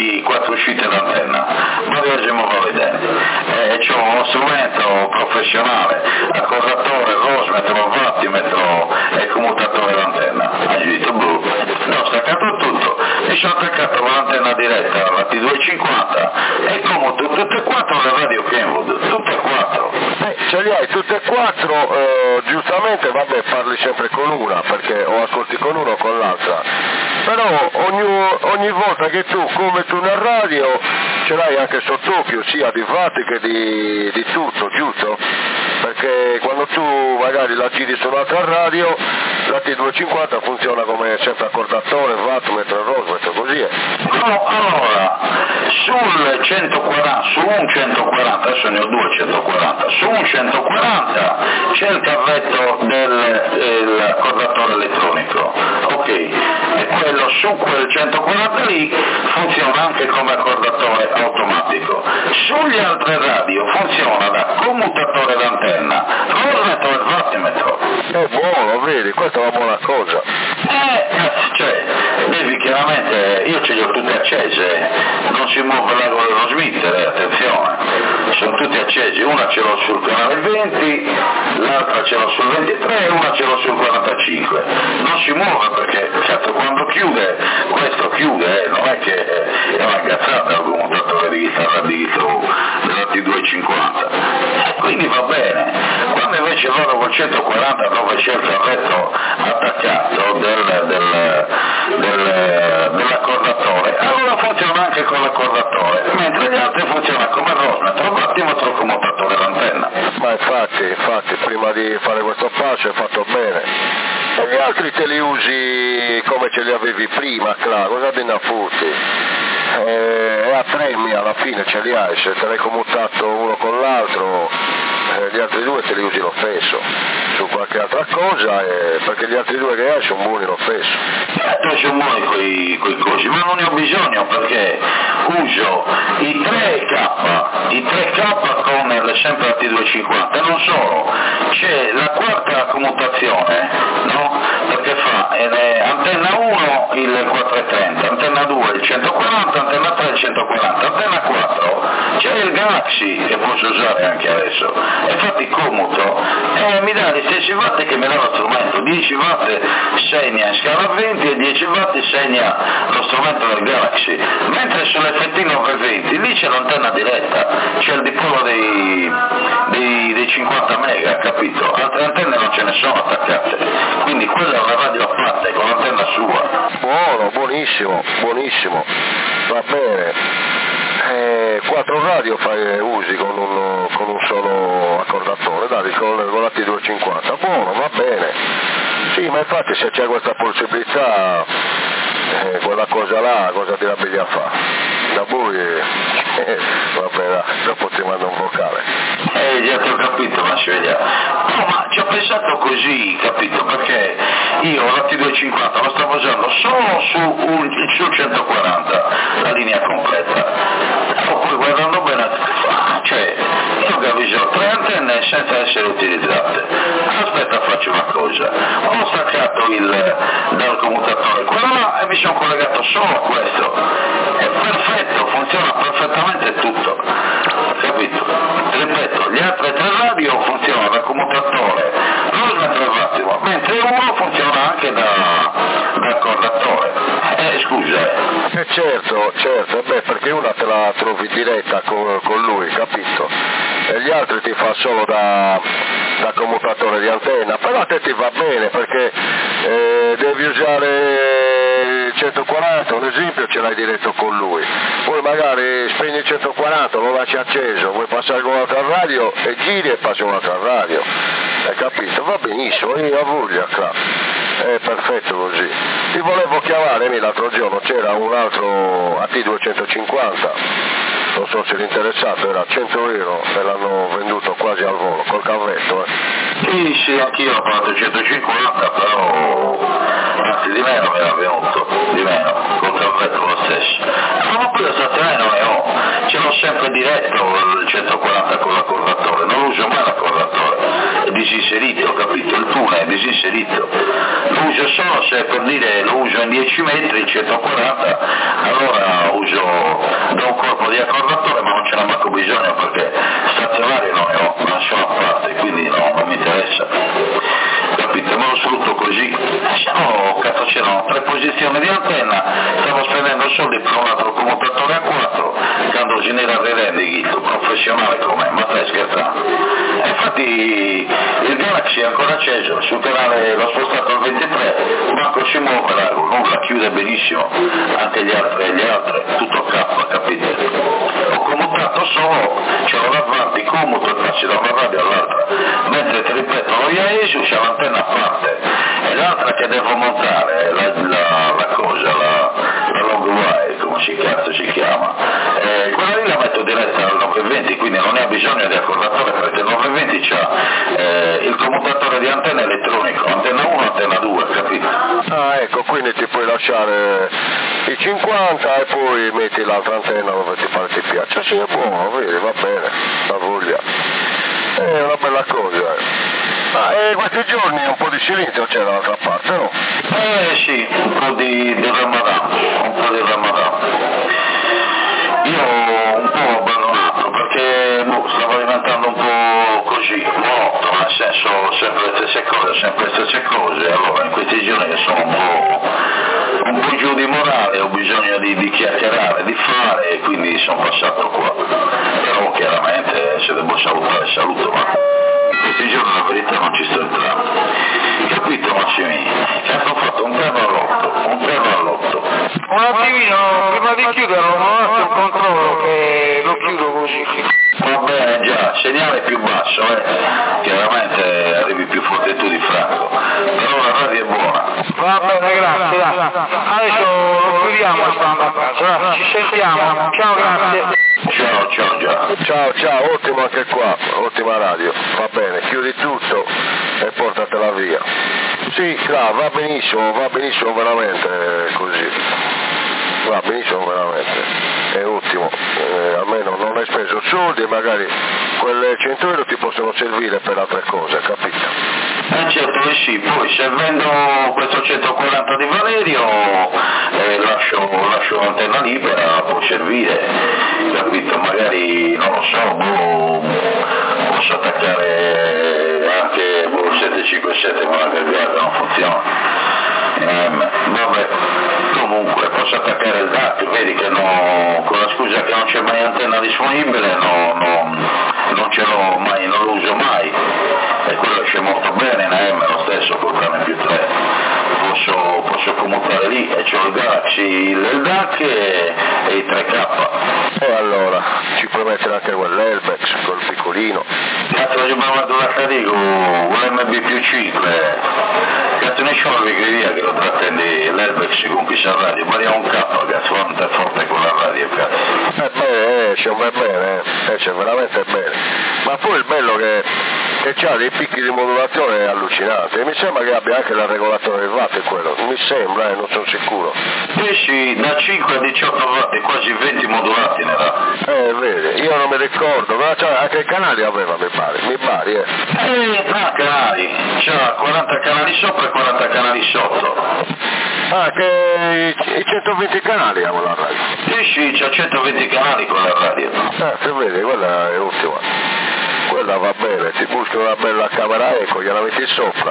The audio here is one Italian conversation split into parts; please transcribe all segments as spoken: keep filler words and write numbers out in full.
i quattro uscite d'antenna, poi andiamo a vedere. Eh, c'ho uno strumento professionale, accordatore, rosmetro, wattimetro e commutatore d'antenna. Agito blu, ne ho staccato tutto, mi sono attaccato con l'antenna diretta alla T duecentocinquanta e commuto tutte e quattro le radio Kenwood, tutte e quattro. Eh, ce li hai tutte e quattro, eh, giustamente vabbè parli sempre con una, perché o ascolti con una o con l'altra, però ogni, ogni volta che tu come tu nel radio ce l'hai anche sott'occhio, sia di fatti che di, di tutto, giusto? Perché quando tu magari la giri su un'altra radio, la T duecentocinquanta funziona come sempre accordatore, wattmetro, rosmetro, così è. No, allora, sul centoquaranta, su un centoquaranta, adesso ne ho due centoquaranta, su un centoquaranta c'è il cavetto dell'accordatore elettronico, ok, e quello su quel centoquaranta lì funziona anche come accordatore automatico. Sugli altri radio funziona da commutatore d'antenna, rosmetro e wattimetro. È buono, vedi, questa è una buona cosa. Eh, cioè, devi chiaramente, io ce le ho tutte accese, non si muove l'ago dello smittere, attenzione, sono tutte accese, una ce l'ho sul canale venti, l'altra ce l'ho sul ventitré e una ce l'ho sul quarantacinque, non si muove perché, certo, quando chiude, questo chiude, eh, non è che è una cazzata il commutatore di chitarra dietro della T duecentocinquanta, quindi va bene. Quando invece vado col centoquaranta dove c'è il cavetto attaccato del, del, del, dell'accordatore, allora funziona anche con l'accordatore, mentre gli altri funzionano come rosmetro, wattimetro, commutatore d'antenna. Ma infatti, infatti, prima di fare questo passo hai fatto bene. E gli altri te li usi come ce li avevi prima, Cla, cosa te ne furti? E a tremmi alla fine ce li hai, se te l'hai commutato uno con l'altro, eh, gli altri due te li usi lo stesso, su qualche altra cosa, eh, perché gli altri due che hai sono buoni lo stesso. Certo sono buoni quei, quei cosi, ma non ne ho bisogno perché uso i tre K, i tre K con le, sempre la T duecentocinquanta, non solo, c'è la quarta commutazione, no? Perché fa eh, antenna uno il quattrocentotrenta, antenna due il centoquaranta, antenna tre il centoquaranta, antenna quattro c'è il Galaxy che posso usare anche adesso, e infatti commuto e mi dà gli stessi watt che mi dà lo strumento, dieci watt segna in scala venti e dieci watt segna lo strumento del Galaxy, mentre sull'F T novecentoventi lì c'è l'antenna diretta, c'è il dipolo dei, dei, dei cinquanta mega, capito? Altre antenne non ce ne sono attaccate, quindi quella è una radio a parte con l'antenna sua. Buono, buonissimo, buonissimo, va bene. Eh, quattro radio fai, usi con un, con un solo accordatore, dai, con, con la T duecentocinquanta, buono, va bene. Sì, ma infatti se c'è questa possibilità, eh, quella cosa là, cosa ti rabbiglia a fare? Da voi, eh, vabbè, dopo ti mando un vocale. Eh, già ti ho capito, ma si vede. No, ma ci ho pensato così, capito, perché io la T duecentocinquanta la stavo usando solo su un, sul centoquaranta, la linea completa. Però poi guardando bene, cioè, io capisco tre antenne senza essere utilizzate. Aspetta, faccio una cosa. Ho staccato il, dal commutatore quello là e mi sono collegato solo a questo. È perfetto, funziona perfettamente tutto. Capito? Ripeto, gli altri tre radio funzionano da commutatore, rosmetro e wattmetro, mentre uno funziona anche da, da accordatore. Eh, scusa. Eh certo, certo, beh, perché una te la trovi diretta con, con lui, capito? E gli altri ti fa solo da, da commutatore di antenna, però a te ti va bene perché eh, devi usare il centoquaranta, un esempio, ce l'hai diretto con lui, poi magari spegni il centoquaranta, lo lasci acceso, vuoi passare con un'altra radio e giri e passi con un'altra radio, hai capito? Va benissimo, io ho voglia, claro. È perfetto così. Ti volevo chiamare, l'altro giorno c'era un altro A T duecentocinquanta, non so se l'interessato era cento euro e l'hanno venduto quasi al volo, col cavetto. Eh. Sì, sì, anch'io ho pagato centocinquanta, però anzi di meno mi era venuto, di meno, col cavetto lo stesso. Ma poi la stazione non ne ho, ce l'ho sempre diretto il centoquaranta con l'accordatore, non uso mai l'accordatore, è disinserito, capito? Il tunnel è disinserito. Lo uso solo se per dire lo uso in dieci metri, il centoquaranta, allora uso acquisizione di antenna, stavo spendendo soldi per un altro commutatore a quattro, quando ce n'era il rendito professionale come, ma stai scherzando? E infatti il Galaxy è ancora acceso, sul canale l'ho spostato al ventitré, manco si muove largo, nulla, chiude benissimo, anche gli altri e gli altri, tutto K, capite? Ho commutato solo, ce l'ho davanti, commuto e passi da una radio all'altra, mentre ti ripeto, lo Iaesu c'è l'antenna a parte, e l'altra che devo montare, la, la, la cosa, la, la long wire, come si cazzo si chiama, eh, quella lì la metto diretta al novecento, quindi non ne ha bisogno di accordatore perché il novecento c'ha eh, il commutatore di antenna elettronico, antenna uno, antenna due, capito? Ah ecco, quindi ti puoi lasciare i cinquanta e poi metti l'altra antenna dove ti pare ti piace. Sì, è buono, vedi, va bene, la voglia. È una bella cosa, eh. Ma eh, questi giorni un po' di silenzio c'è dall'altra parte, no? Eh sì, un po' di, di Ramadan, un po' di Ramadan. Io un po' ho abbandonato perché boh, stavo diventando un po' così, morto, nel senso sempre le stesse cose, sempre le stesse cose, allora in questi giorni che sono un po', un po' giù di morale, ho bisogno di, di chiacchierare, di fare e quindi sono passato qua. Però chiaramente se devo salutare saluto, ma in questi giorni la verità non ci sto entrando. Capito Massimino? Che hanno fatto un perno all'otto, un perno all'otto. Un attimino, prima di chiuderlo, un attimo un controllo che lo chiudo così. Va bene già, segnale più basso, eh. Chiaramente arrivi più forte tu di Franco, però la radio è buona. Va bene, grazie. Adesso lo chiudiamo e stiamo a casa. Ci sentiamo. Ciao, grazie. Ciao, ciao già. Ciao, ciao, ottimo anche qua, ottima radio, va bene, chiudi tutto e portatela via. Sì, là, va benissimo, va benissimo veramente così, va benissimo veramente, è ottimo, eh, almeno non hai speso soldi e magari quelle cento euro ti possono servire per altre cose, capito? Eh certo che sì, poi se vendo questo centoquaranta di Valerio eh, lascio, lascio l'antenna libera, può servire, capito? Magari, non lo so, boh, posso attaccare anche boh, sette cinque sette, ma la garganta non funziona. Eh, vabbè, comunque posso attaccare il D A C, vedi che no, con la scusa che non c'è mai antenna disponibile, no, no, non ce l'ho mai, non lo uso mai, e quello esce molto bene in A M, lo stesso col Prime più tre, posso, posso commutare lì e c'ho il Galaxy, il D A C e, e i tre K. E allora, ci puoi mettere anche quell'Elbex, quel piccolino. Cazzo di mamma da Carico, l'M B più cinque, cazzo ne sciogli che via che lo trattendi l'Elbex con chi sa radio, Maria un K, cazzo, quanto è forte con la radio, cazzo. Eh beh, esce bene, esce veramente bene, ma poi il bello che, che c'ha dei picchi di modulazione è allucinante, e mi sembra che abbia anche la regolatore del watt quello, mi sembra, eh, non sono sicuro. Esci da cinque a diciotto watt, quasi venti modulati ne dà. Eh, vedi, io non mi ricordo, ma cioè, anche i canali aveva, mi pare, mi pare, eh. Eh, no, canali, c'ha quaranta canali sopra e quaranta canali sotto. Ah, che i, i centoventi canali hanno la radio. Sì, sì, c'ha centoventi canali con la radio. Ah, se vedi, quella è ottima. Quella va bene, ti busca una bella camera eco, gliela metti sopra.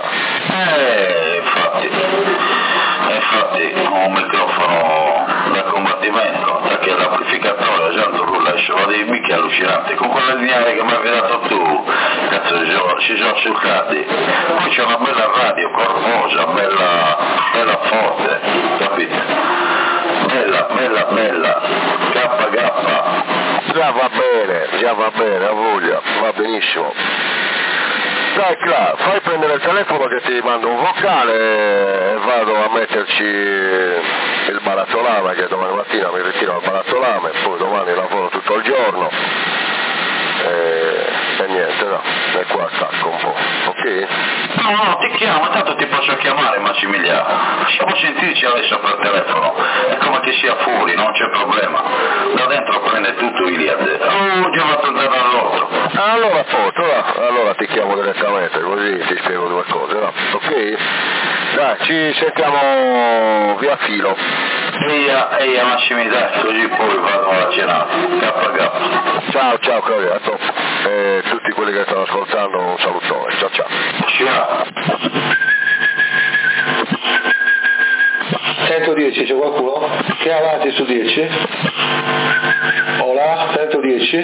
Eh, infatti, infatti, ho un microfono da combattimento, perché l'amplificatore, esatto, rulla il suono dei mica è allucinante, con quella lineare che mi hai dato tu, cazzo, si sono succati. Poi c'è una bella radio, corposa, bella, bella forte, capite? Bella, bella, bella, K K. Già va bene, già va bene, ha voglia, va benissimo. Dai Cla, fai prendere il telefono che ti mando un vocale e vado a metterci il barattolame, che domani mattina mi ritiro al barattolame, poi domani lavoro tutto il giorno e, e niente, no, e qua stacco un po', ok? No, no, ti chiamo, tanto ti posso chiamare Massimiliano, possiamo sentirci adesso per telefono, è come che sia fuori, non c'è problema, da dentro prende tutto Iliad, oh, già va tornare all'otto. Allora foto, va. Allora ti chiamo direttamente, così ti spiego due cose, no? Ok? Dai, ci sentiamo via filo. Eia, eia Massimiliano, così poi vado alla cenata, K K. Ciao, ciao Claudia, a dopo. E tutti quelli che stanno ascoltando un salutone, ciao ciao. Ciao. centodieci, c'è qualcuno? Che è avanti su dieci? Hola, centodieci.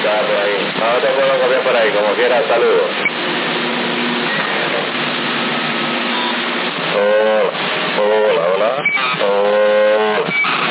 Está por ahí. No te puedo copiar por ahí, como quiera, saludos. Hola, hola, hola, hola.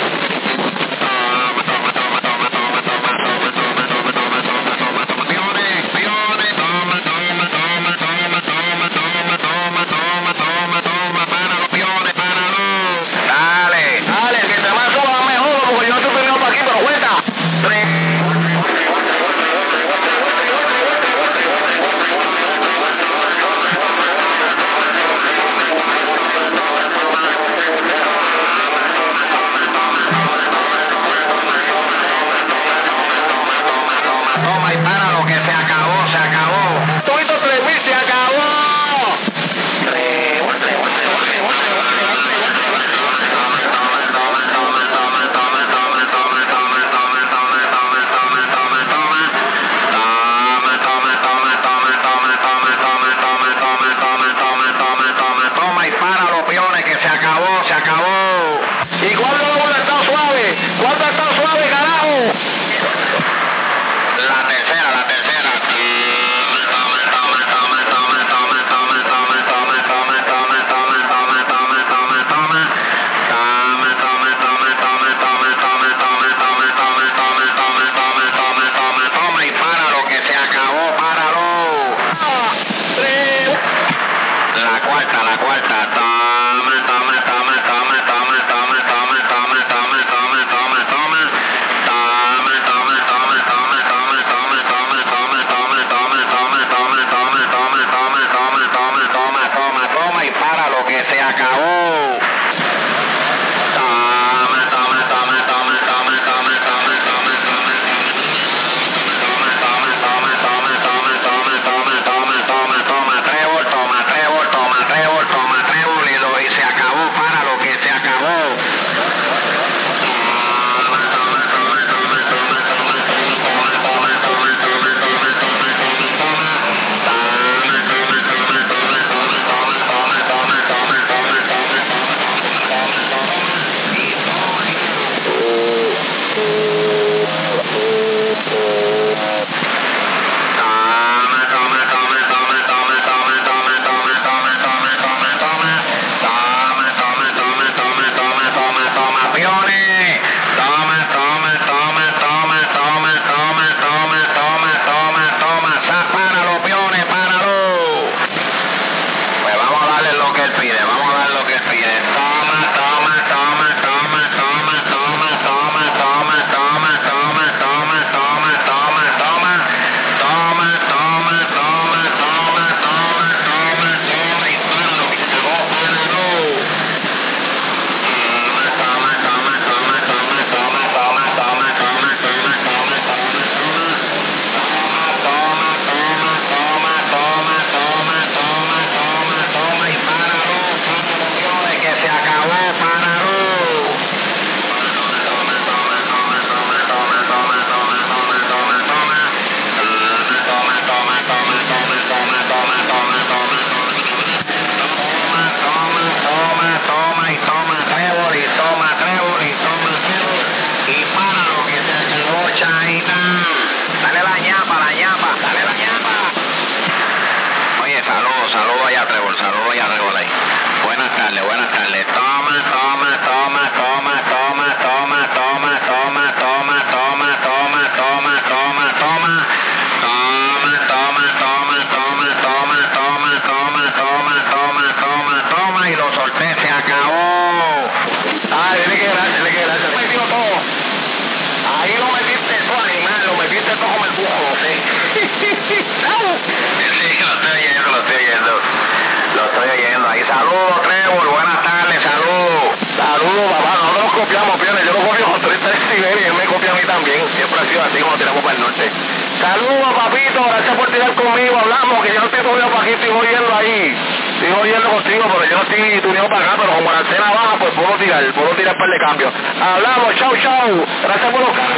Así como tiramos para el norte. Saludos, papito, gracias por tirar conmigo, hablamos, que yo no estoy tuneado para aquí, estoy oyendo ahí, estoy oyendo contigo, pero yo no estoy tuneado para acá, pero como la antena baja, pues puedo tirar, puedo tirar par de cambios. Hablamos, chau, chau, gracias por los cambios,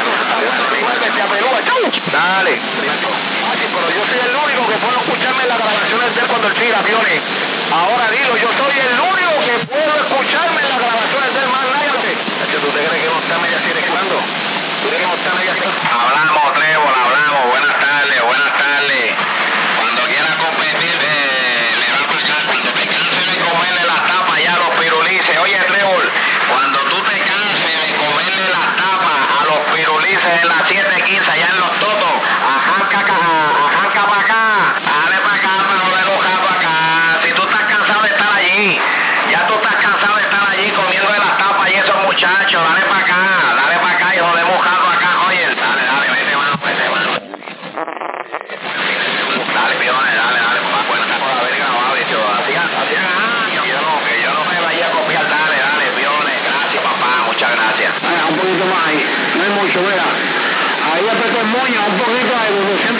chau. Dale. Pero yo soy el único que puedo escucharme en las grabaciones de él cuando él tira aviones. Ahora digo, yo soy el único que puedo escucharme en las grabaciones de él, más nadie. ¿Tú te crees que no está media así de cuando? ¿Tú crees que no está media así? Hablamos, Trébol, dale para acá, dale para acá y jodemos caso acá, oye, dale, dale, vete mano, vete mano. Dale, piones, dale, dale, por la cuenta, por haber grabado, bicho, hacían, hacían años, yo no, que yo no me vaya a copiar, dale, dale, piones, gracias papá, muchas gracias. Ah, un poquito más ahí, no hay mucho, mira. Ahí apretó el moño, un poquito ahí, doscientos